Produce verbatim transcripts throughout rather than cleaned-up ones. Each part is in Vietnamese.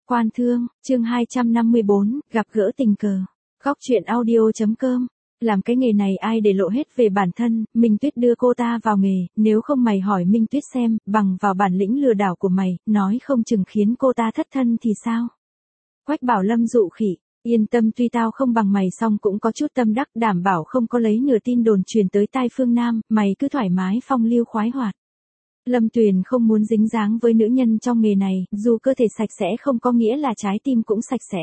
Quan Thương, chương hai trăm năm mươi bốn, gặp gỡ tình cờ. Góc truyện audio chấm com. Làm cái nghề này ai để lộ hết về bản thân, Minh Tuyết đưa cô ta vào nghề, nếu không mày hỏi Minh Tuyết xem, bằng vào bản lĩnh lừa đảo của mày, nói không chừng khiến cô ta thất thân thì sao? Quách Bảo Lâm dụ khỉ, yên tâm, tuy tao không bằng mày song cũng có chút tâm đắc, đảm bảo không có lấy nửa tin đồn truyền tới tai Phương Nam, mày cứ thoải mái phong lưu khoái hoạt. Lâm Tuyền không muốn dính dáng với nữ nhân trong nghề này, dù cơ thể sạch sẽ không có nghĩa là trái tim cũng sạch sẽ.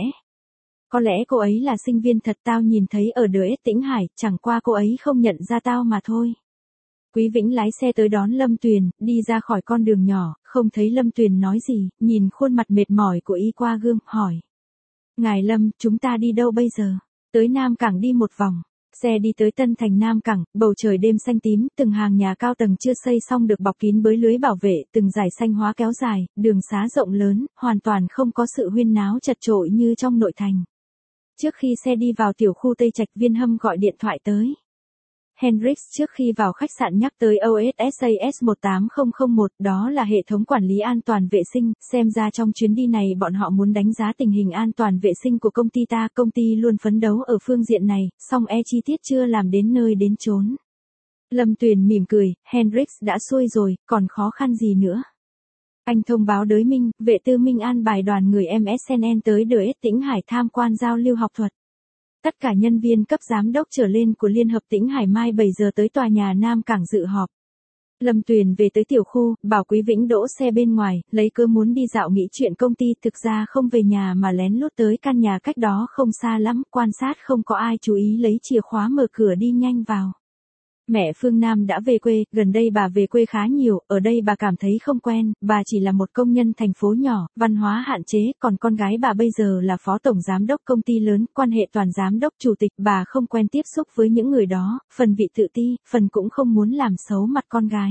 Có lẽ cô ấy là sinh viên thật, tao nhìn thấy ở đờ ét Tĩnh Hải, chẳng qua cô ấy không nhận ra tao mà thôi. Quý Vĩnh lái xe tới đón Lâm Tuyền, đi ra khỏi con đường nhỏ, không thấy Lâm Tuyền nói gì, nhìn khuôn mặt mệt mỏi của y qua gương, hỏi. Ngài Lâm, chúng ta đi đâu bây giờ? Tới Nam Cảng đi một vòng. Xe đi tới Tân Thành Nam Cảng, bầu trời đêm xanh tím, từng hàng nhà cao tầng chưa xây xong được bọc kín bởi lưới bảo vệ, từng dải xanh hóa kéo dài, đường xá rộng lớn, hoàn toàn không có sự huyên náo chật chội như trong nội thành. Trước khi xe đi vào tiểu khu Tây Trạch, Viên Hâm gọi điện thoại tới. Hendrix trước khi vào khách sạn nhắc tới o ét ét a ét một tám không không một, đó là hệ thống quản lý an toàn vệ sinh, xem ra trong chuyến đi này bọn họ muốn đánh giá tình hình an toàn vệ sinh của công ty ta, công ty luôn phấn đấu ở phương diện này, song e chi tiết chưa làm đến nơi đến chốn. Lâm Tuyền mỉm cười, Hendrix đã xuôi rồi, còn khó khăn gì nữa. Anh thông báo đới Minh, vệ tư Minh an bài đoàn người em ét en en tới đờ ét Tĩnh Hải tham quan giao lưu học thuật. Tất cả nhân viên cấp giám đốc trở lên của Liên hợp Tĩnh Hải mai bảy giờ tới tòa nhà Nam Cảng dự họp. Lâm Tuyền về tới tiểu khu, bảo Quý Vĩnh đỗ xe bên ngoài, lấy cớ muốn đi dạo nghĩ chuyện công ty, thực ra không về nhà mà lén lút tới căn nhà cách đó không xa lắm, quan sát không có ai chú ý lấy chìa khóa mở cửa đi nhanh vào. Mẹ Phương Nam đã về quê, gần đây bà về quê khá nhiều, ở đây bà cảm thấy không quen, bà chỉ là một công nhân thành phố nhỏ, văn hóa hạn chế, còn con gái bà bây giờ là phó tổng giám đốc công ty lớn, quan hệ toàn giám đốc chủ tịch, bà không quen tiếp xúc với những người đó, phần vị tự ti, phần cũng không muốn làm xấu mặt con gái.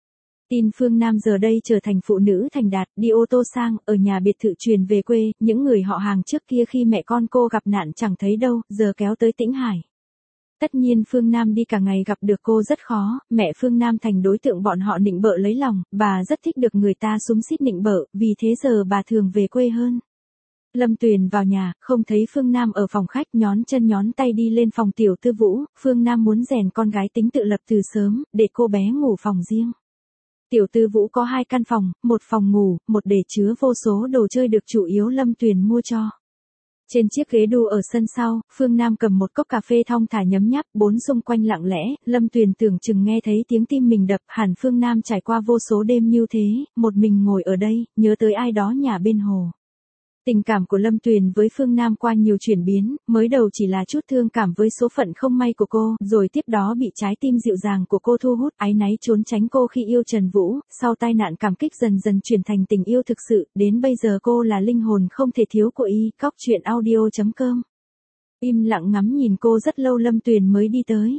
Tin Phương Nam giờ đây trở thành phụ nữ thành đạt, đi ô tô sang, ở nhà biệt thự truyền về quê, những người họ hàng trước kia khi mẹ con cô gặp nạn chẳng thấy đâu, giờ kéo tới Tĩnh Hải. Tất nhiên Phương Nam đi cả ngày gặp được cô rất khó, mẹ Phương Nam thành đối tượng bọn họ nịnh bợ lấy lòng, bà rất thích được người ta xúm xít nịnh bợ, vì thế giờ bà thường về quê hơn. Lâm Tuyền vào nhà, không thấy Phương Nam ở phòng khách, nhón chân nhón tay đi lên phòng Tiểu Tư Vũ, Phương Nam muốn rèn con gái tính tự lập từ sớm, để cô bé ngủ phòng riêng. Tiểu Tư Vũ có hai căn phòng, một phòng ngủ, một để chứa vô số đồ chơi được chủ yếu Lâm Tuyền mua cho. Trên chiếc ghế đu ở sân sau, Phương Nam cầm một cốc cà phê thong thả nhấm nháp, bốn xung quanh lặng lẽ, Lâm Tuyền tưởng chừng nghe thấy tiếng tim mình đập, hẳn Phương Nam trải qua vô số đêm như thế, một mình ngồi ở đây, nhớ tới ai đó nhà bên hồ. Tình cảm của Lâm Tuyền với Phương Nam qua nhiều chuyển biến, mới đầu chỉ là chút thương cảm với số phận không may của cô, rồi tiếp đó bị trái tim dịu dàng của cô thu hút, áy náy trốn tránh cô khi yêu Trần Vũ, sau tai nạn cảm kích dần dần chuyển thành tình yêu thực sự, đến bây giờ cô là linh hồn không thể thiếu của y, góc truyện audio chấm com. Im lặng ngắm nhìn cô rất lâu Lâm Tuyền mới đi tới.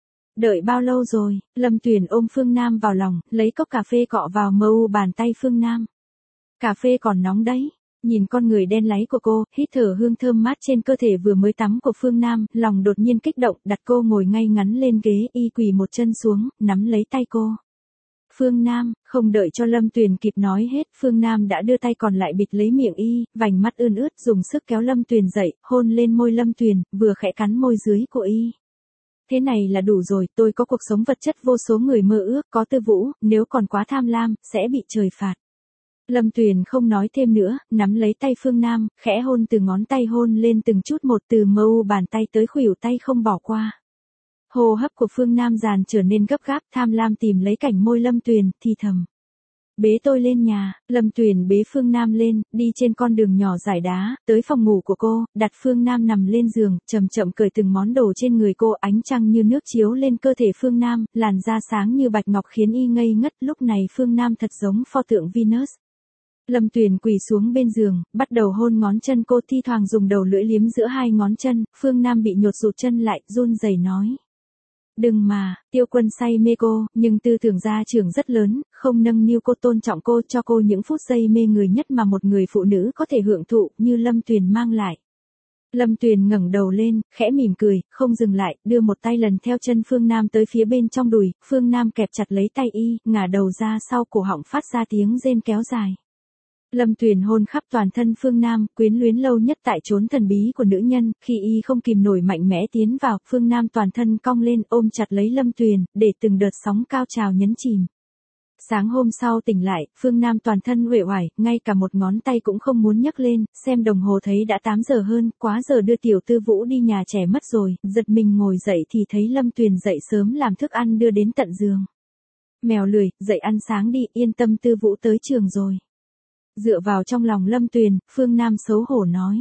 Đợi bao lâu rồi? Lâm Tuyền ôm Phương Nam vào lòng, lấy cốc cà phê cọ vào mờ u bàn tay Phương Nam. Cà phê còn nóng đấy. Nhìn con người đen láy của cô, hít thở hương thơm mát trên cơ thể vừa mới tắm của Phương Nam, lòng đột nhiên kích động, đặt cô ngồi ngay ngắn lên ghế, y quỳ một chân xuống, nắm lấy tay cô. Phương Nam, không đợi cho Lâm Tuyền kịp nói hết, Phương Nam đã đưa tay còn lại bịt lấy miệng y, vành mắt ươn ướt, dùng sức kéo Lâm Tuyền dậy, hôn lên môi Lâm Tuyền, vừa khẽ cắn môi dưới của y. Thế này là đủ rồi, tôi có cuộc sống vật chất vô số người mơ ước, có Tư Vũ, nếu còn quá tham lam, sẽ bị trời phạt. Lâm Tuyền không nói thêm nữa, nắm lấy tay Phương Nam, khẽ hôn từ ngón tay hôn lên từng chút một từ mờ u bàn tay tới khuỷu tay không bỏ qua. Hô hấp của Phương Nam dàn trở nên gấp gáp, tham lam tìm lấy cảnh môi Lâm Tuyền, thì thầm. Bế tôi lên nhà, Lâm Tuyền bế Phương Nam lên, đi trên con đường nhỏ dải đá, tới phòng ngủ của cô, đặt Phương Nam nằm lên giường, chậm chậm cởi từng món đồ trên người cô, ánh trăng như nước chiếu lên cơ thể Phương Nam, làn da sáng như bạch ngọc khiến y ngây ngất, lúc này Phương Nam thật giống pho tượng Venus. Lâm Tuyền quỳ xuống bên giường, bắt đầu hôn ngón chân cô, thi thoảng dùng đầu lưỡi liếm giữa hai ngón chân, Phương Nam bị nhột rụt chân lại, run rẩy nói. Đừng mà, Tiêu Quân say mê cô, nhưng tư tưởng gia trưởng rất lớn, không nâng niu cô, tôn trọng cô, cho cô những phút giây mê người nhất mà một người phụ nữ có thể hưởng thụ, như Lâm Tuyền mang lại. Lâm Tuyền ngẩng đầu lên, khẽ mỉm cười, không dừng lại, đưa một tay lần theo chân Phương Nam tới phía bên trong đùi, Phương Nam kẹp chặt lấy tay y, ngả đầu ra sau cổ họng phát ra tiếng rên kéo dài. Lâm Tuyền hôn khắp toàn thân Phương Nam, quyến luyến lâu nhất tại chốn thần bí của nữ nhân, khi y không kìm nổi mạnh mẽ tiến vào, Phương Nam toàn thân cong lên ôm chặt lấy Lâm Tuyền, để từng đợt sóng cao trào nhấn chìm. Sáng hôm sau tỉnh lại, Phương Nam toàn thân uể oải, ngay cả một ngón tay cũng không muốn nhấc lên, xem đồng hồ thấy đã tám giờ hơn, quá giờ đưa tiểu tư Vũ đi nhà trẻ mất rồi, giật mình ngồi dậy thì thấy Lâm Tuyền dậy sớm làm thức ăn đưa đến tận giường. Mèo lười, dậy ăn sáng đi, yên tâm tư Vũ tới trường rồi. Dựa vào trong lòng Lâm Tuyền, Phương Nam xấu hổ nói.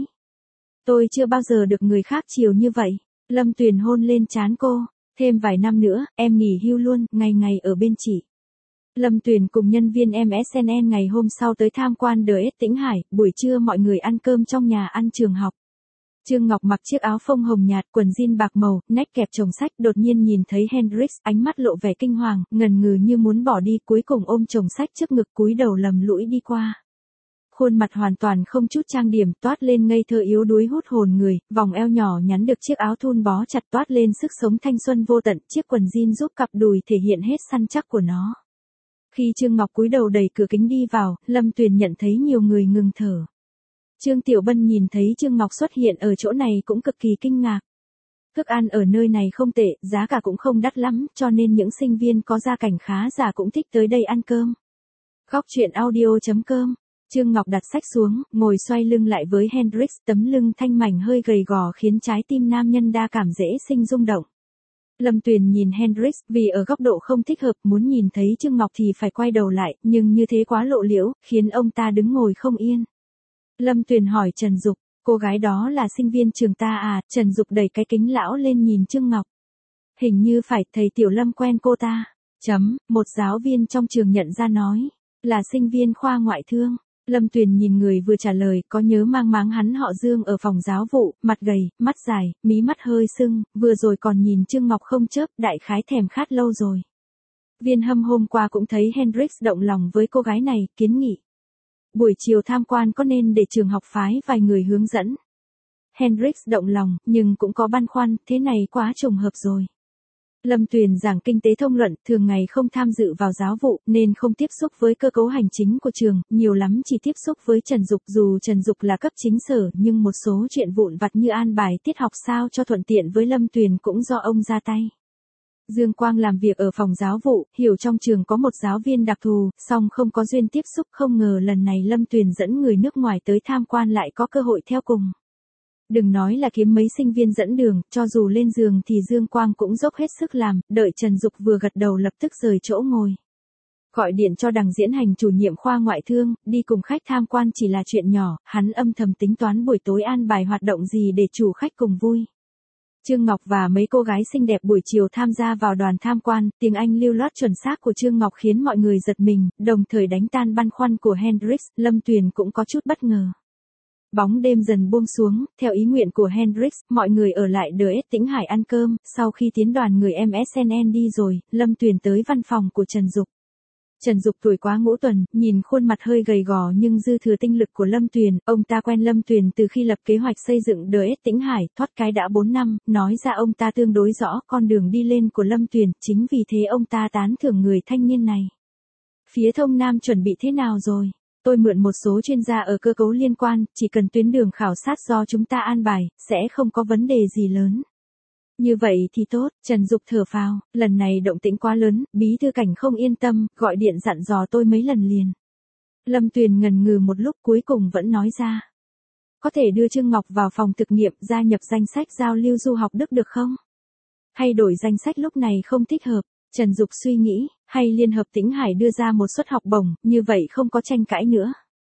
Tôi chưa bao giờ được người khác chiều như vậy. Lâm Tuyền hôn lên trán cô, thêm vài năm nữa, em nghỉ hưu luôn, ngày ngày ở bên chị. Lâm Tuyền cùng nhân viên em ét en en ngày hôm sau tới tham quan đờ ét Tĩnh Hải, buổi trưa mọi người ăn cơm trong nhà ăn trường học. Trương Ngọc mặc chiếc áo phông hồng nhạt, quần jean bạc màu, nách kẹp chồng sách, đột nhiên nhìn thấy Hendrix, ánh mắt lộ vẻ kinh hoàng, ngần ngừ như muốn bỏ đi, cuối cùng ôm chồng sách trước ngực cúi đầu lầm lũi đi qua. Khuôn mặt hoàn toàn không chút trang điểm, toát lên ngây thơ yếu đuối hút hồn người, vòng eo nhỏ nhắn được chiếc áo thun bó chặt toát lên sức sống thanh xuân vô tận, chiếc quần jean giúp cặp đùi thể hiện hết săn chắc của nó. Khi Trương Ngọc cúi đầu đẩy cửa kính đi vào, Lâm Tuyền nhận thấy nhiều người ngừng thở. Trương Tiểu Bân nhìn thấy Trương Ngọc xuất hiện ở chỗ này cũng cực kỳ kinh ngạc. Thức ăn ở nơi này không tệ, giá cả cũng không đắt lắm, cho nên những sinh viên có gia cảnh khá giả cũng thích tới đây ăn cơm. Góc truyện audio chấm com. Trương Ngọc đặt sách xuống, ngồi xoay lưng lại với Hendrix, tấm lưng thanh mảnh hơi gầy gò khiến trái tim nam nhân đa cảm dễ sinh rung động. Lâm Tuyền nhìn Hendrix, vì ở góc độ không thích hợp, muốn nhìn thấy Trương Ngọc thì phải quay đầu lại, nhưng như thế quá lộ liễu, khiến ông ta đứng ngồi không yên. Lâm Tuyền hỏi Trần Dục, cô gái đó là sinh viên trường ta à? Trần Dục đẩy cái kính lão lên nhìn Trương Ngọc. Hình như phải, thầy Tiểu Lâm quen cô ta. Chấm, một giáo viên trong trường nhận ra nói, là sinh viên khoa ngoại thương. Lâm Tuyền nhìn người vừa trả lời, có nhớ mang máng hắn họ Dương ở phòng giáo vụ, mặt gầy, mắt dài, mí mắt hơi sưng, vừa rồi còn nhìn Trương Ngọc không chớp, đại khái thèm khát lâu rồi. Viên Hâm hôm qua cũng thấy Hendrix động lòng với cô gái này, kiến nghị. Buổi chiều tham quan có nên để trường học phái vài người hướng dẫn. Hendrix động lòng, nhưng cũng có băn khoăn, thế này quá trùng hợp rồi. Lâm Tuyền giảng kinh tế thông luận, thường ngày không tham dự vào giáo vụ, nên không tiếp xúc với cơ cấu hành chính của trường, nhiều lắm chỉ tiếp xúc với Trần Dục. Dù Trần Dục là cấp chính sở, nhưng một số chuyện vụn vặt như an bài tiết học sao cho thuận tiện với Lâm Tuyền cũng do ông ra tay. Dương Quang làm việc ở phòng giáo vụ, hiểu trong trường có một giáo viên đặc thù, song không có duyên tiếp xúc, không ngờ lần này Lâm Tuyền dẫn người nước ngoài tới tham quan lại có cơ hội theo cùng. Đừng nói là kiếm mấy sinh viên dẫn đường, cho dù lên giường thì Dương Quang cũng dốc hết sức làm, đợi Trần Dục vừa gật đầu lập tức rời chỗ ngồi. Gọi điện cho Đằng Diễn Hành chủ nhiệm khoa ngoại thương, đi cùng khách tham quan chỉ là chuyện nhỏ, hắn âm thầm tính toán buổi tối an bài hoạt động gì để chủ khách cùng vui. Trương Ngọc và mấy cô gái xinh đẹp buổi chiều tham gia vào đoàn tham quan, tiếng Anh lưu loát chuẩn xác của Trương Ngọc khiến mọi người giật mình, đồng thời đánh tan băn khoăn của Hendrix, Lâm Tuyền cũng có chút bất ngờ. Bóng đêm dần buông xuống, theo ý nguyện của Hendrix, mọi người ở lại đờ ét Tĩnh Hải ăn cơm, sau khi tiến đoàn người em ét en en đi rồi, Lâm Tuyền tới văn phòng của Trần Dục. Trần Dục tuổi quá ngũ tuần, nhìn khuôn mặt hơi gầy gò nhưng dư thừa tinh lực của Lâm Tuyền, ông ta quen Lâm Tuyền từ khi lập kế hoạch xây dựng đờ ét Tĩnh Hải, thoát cái đã bốn năm, nói ra ông ta tương đối rõ con đường đi lên của Lâm Tuyền, chính vì thế ông ta tán thưởng người thanh niên này. Phía Thông Nam chuẩn bị thế nào rồi? Tôi mượn một số chuyên gia ở cơ cấu liên quan, chỉ cần tuyến đường khảo sát do chúng ta an bài, sẽ không có vấn đề gì lớn. Như vậy thì tốt, Trần Dục thở phào, lần này động tĩnh quá lớn, bí thư Cảnh không yên tâm, gọi điện dặn dò tôi mấy lần liền. Lâm Tuyền ngần ngừ một lúc cuối cùng vẫn nói ra. Có thể đưa Trương Ngọc vào phòng thực nghiệm gia nhập danh sách giao lưu du học Đức được không? Hay đổi danh sách lúc này không thích hợp? Trần Dục suy nghĩ, hay Liên hợp Tĩnh Hải đưa ra một suất học bổng, như vậy không có tranh cãi nữa.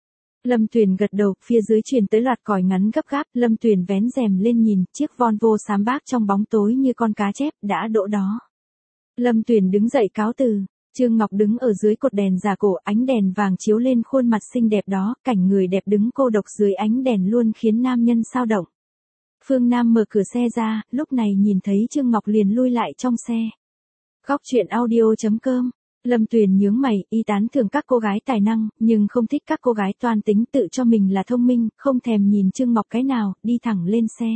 Lâm Tuyền gật đầu, phía dưới truyền tới loạt còi ngắn gấp gáp, Lâm Tuyền vén rèm lên nhìn, chiếc Volvo xám bác trong bóng tối như con cá chép, đã đỗ đó. Lâm Tuyền đứng dậy cáo từ, Trương Ngọc đứng ở dưới cột đèn giả cổ, ánh đèn vàng chiếu lên khuôn mặt xinh đẹp đó, cảnh người đẹp đứng cô độc dưới ánh đèn luôn khiến nam nhân sao động. Phương Nam mở cửa xe ra, lúc này nhìn thấy Trương Ngọc liền lui lại trong xe. Góc truyện audio chấm com. Lâm Tuyền nhướng mày, y tán thưởng các cô gái tài năng, nhưng không thích các cô gái toan tính tự cho mình là thông minh, không thèm nhìn Trương Ngọc cái nào, đi thẳng lên xe.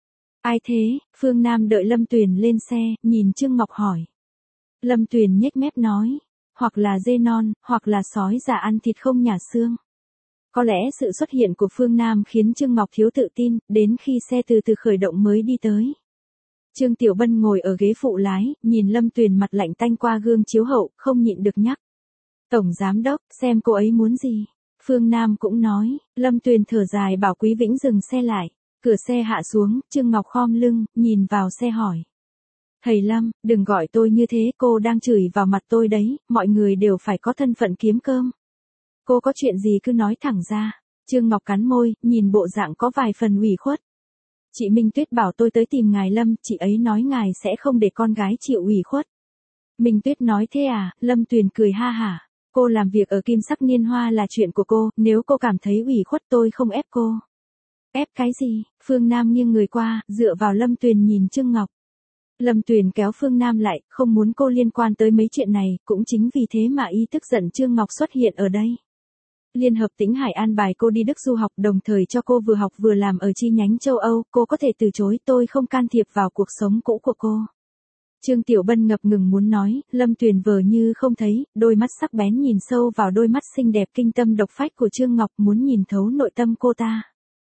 Ai thế? Phương Nam đợi Lâm Tuyền lên xe, nhìn Trương Ngọc hỏi. Lâm Tuyền nhếch mép nói, hoặc là dê non, hoặc là sói già ăn thịt không nhả xương. Có lẽ sự xuất hiện của Phương Nam khiến Trương Ngọc thiếu tự tin, đến khi xe từ từ khởi động mới đi tới. Trương Tiểu Bân ngồi ở ghế phụ lái, nhìn Lâm Tuyền mặt lạnh tanh qua gương chiếu hậu, không nhịn được nhắc. Tổng giám đốc, xem cô ấy muốn gì. Phương Nam cũng nói, Lâm Tuyền thở dài bảo Quý Vĩnh dừng xe lại. Cửa xe hạ xuống, Trương Ngọc khom lưng, nhìn vào xe hỏi. Thầy Lâm, đừng gọi tôi như thế, cô đang chửi vào mặt tôi đấy, mọi người đều phải có thân phận kiếm cơm. Cô có chuyện gì cứ nói thẳng ra. Trương Ngọc cắn môi, nhìn bộ dạng có vài phần ủy khuất. Chị Minh Tuyết bảo tôi tới tìm ngài Lâm, chị ấy nói ngài sẽ không để con gái chịu ủy khuất. Minh Tuyết nói thế à, Lâm Tuyền cười ha hả. Cô làm việc ở Kim Sắc Niên Hoa là chuyện của cô, nếu cô cảm thấy ủy khuất tôi không ép cô. Ép cái gì? Phương Nam nghiêng người qua, dựa vào Lâm Tuyền nhìn Trương Ngọc. Lâm Tuyền kéo Phương Nam lại, không muốn cô liên quan tới mấy chuyện này, cũng chính vì thế mà y tức giận Trương Ngọc xuất hiện ở đây. Liên hợp Tĩnh Hải an bài cô đi Đức du học, đồng thời cho cô vừa học vừa làm ở chi nhánh châu Âu, cô có thể từ chối, tôi không can thiệp vào cuộc sống cũ của cô. Trương Tiểu Bân ngập ngừng muốn nói, Lâm Tuyền vờ như không thấy, đôi mắt sắc bén nhìn sâu vào đôi mắt xinh đẹp kinh tâm độc phách của Trương Ngọc, muốn nhìn thấu nội tâm cô ta.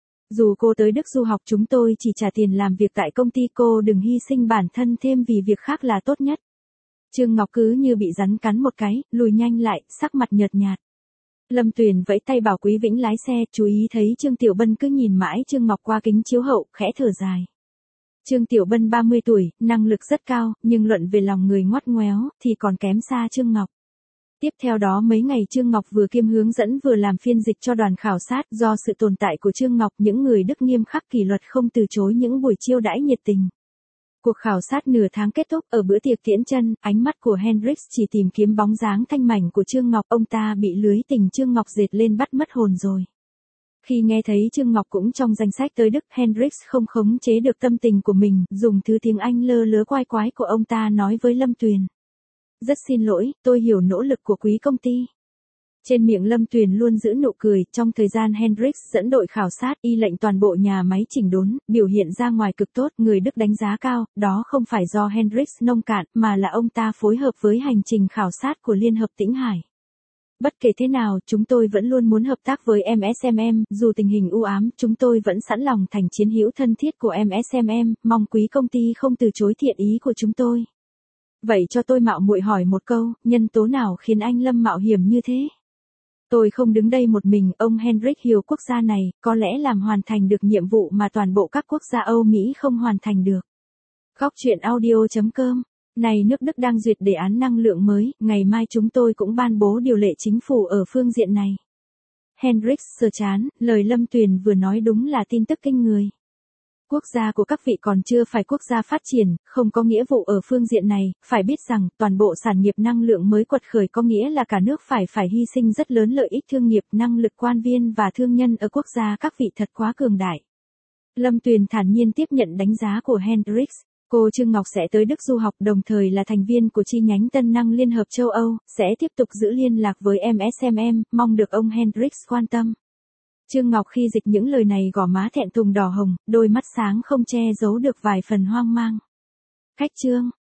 Dù cô tới Đức du học chúng tôi chỉ trả tiền làm việc tại công ty, cô đừng hy sinh bản thân thêm vì việc khác là tốt nhất. Trương Ngọc cứ như bị rắn cắn một cái, lùi nhanh lại, sắc mặt nhợt nhạt. Lâm Tuyền vẫy tay bảo Quý Vĩnh lái xe, chú ý thấy Trương Tiểu Bân cứ nhìn mãi Trương Ngọc qua kính chiếu hậu, khẽ thở dài. Trương Tiểu Bân ba mươi tuổi, năng lực rất cao, nhưng luận về lòng người ngoắt ngoéo, thì còn kém xa Trương Ngọc. Tiếp theo đó mấy ngày Trương Ngọc vừa kiêm hướng dẫn vừa làm phiên dịch cho đoàn khảo sát, do sự tồn tại của Trương Ngọc những người Đức nghiêm khắc kỷ luật không từ chối những buổi chiêu đãi nhiệt tình. Cuộc khảo sát nửa tháng kết thúc, ở bữa tiệc tiễn chân, ánh mắt của Hendrix chỉ tìm kiếm bóng dáng thanh mảnh của Trương Ngọc, ông ta bị lưới tình Trương Ngọc dệt lên bắt mất hồn rồi. Khi nghe thấy Trương Ngọc cũng trong danh sách tới Đức, Hendrix không khống chế được tâm tình của mình, dùng thứ tiếng Anh lơ lớ quái quái của ông ta nói với Lâm Tuyền. Rất xin lỗi, tôi hiểu nỗ lực của quý công ty. Trên miệng Lâm Tuyền luôn giữ nụ cười, trong thời gian Hendrix dẫn đội khảo sát, y lệnh toàn bộ nhà máy chỉnh đốn, biểu hiện ra ngoài cực tốt, người Đức đánh giá cao, đó không phải do Hendrix nông cạn, mà là ông ta phối hợp với hành trình khảo sát của Liên hợp Tĩnh Hải. Bất kể thế nào, chúng tôi vẫn luôn muốn hợp tác với em ét em em, dù tình hình u ám, chúng tôi vẫn sẵn lòng thành chiến hữu thân thiết của em ét em em, mong quý công ty không từ chối thiện ý của chúng tôi. Vậy cho tôi mạo muội hỏi một câu, nhân tố nào khiến anh Lâm mạo hiểm như thế? Tôi không đứng đây một mình, ông Hendrik hiểu quốc gia này, có lẽ làm hoàn thành được nhiệm vụ mà toàn bộ các quốc gia Âu Mỹ không hoàn thành được. Góc truyện audio chấm com. Này, nước Đức đang duyệt đề án năng lượng mới, ngày mai chúng tôi cũng ban bố điều lệ chính phủ ở phương diện này. Hendrik sờ chán, lời Lâm Tuyền vừa nói đúng là tin tức kinh người. Quốc gia của các vị còn chưa phải quốc gia phát triển, không có nghĩa vụ ở phương diện này, phải biết rằng toàn bộ sản nghiệp năng lượng mới quật khởi có nghĩa là cả nước phải phải hy sinh rất lớn lợi ích thương nghiệp, năng lực quan viên và thương nhân ở quốc gia các vị thật quá cường đại. Lâm Tuyền thản nhiên tiếp nhận đánh giá của Hendrix. Cô Trương Ngọc sẽ tới Đức du học, đồng thời là thành viên của chi nhánh Tân năng Liên hợp châu Âu, sẽ tiếp tục giữ liên lạc với em ét em em, mong được ông Hendrix quan tâm. Trương Ngọc khi dịch những lời này gò má thẹn thùng đỏ hồng, đôi mắt sáng không che giấu được vài phần hoang mang. Khách Trương,